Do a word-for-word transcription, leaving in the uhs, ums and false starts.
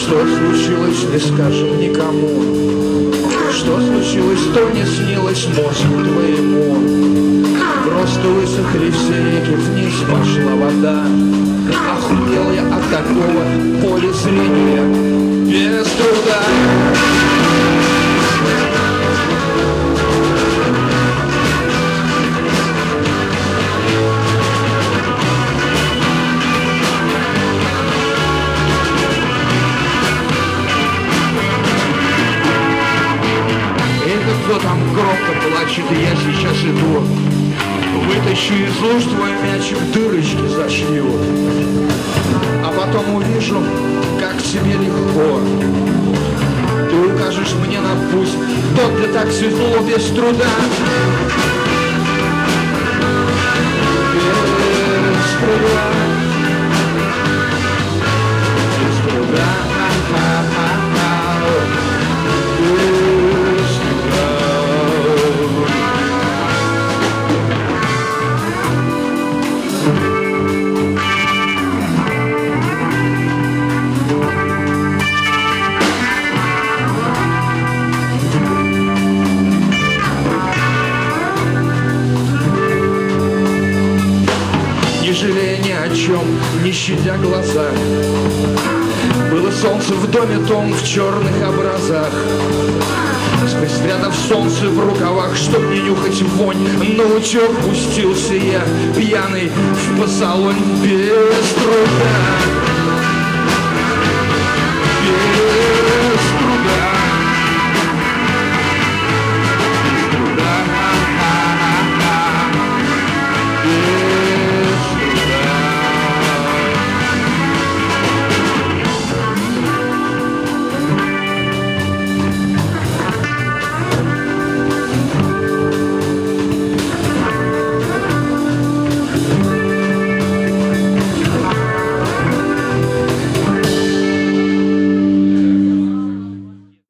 Что случилось, не скажем никому. Что случилось, то не снилось мозгу твоему. Просто высохли все реки, вниз пошла вода. Охуел я от такого поля зрения без труда. Кто там громко плачет, и я сейчас иду. Вытащу из луж твой мяч, в дырочки зашью. А потом увижу, как тебе легко. Ты укажешь мне на путь, тот, где так светло без труда. Без труда. Без труда. Не жалея ни о чем, не щадя глаза. Было солнце в доме том в черных образах. Спрятав солнце в рукавах, чтоб не нюхать вонь, на лучок пустился я, пьяный, в пасалонь без труда.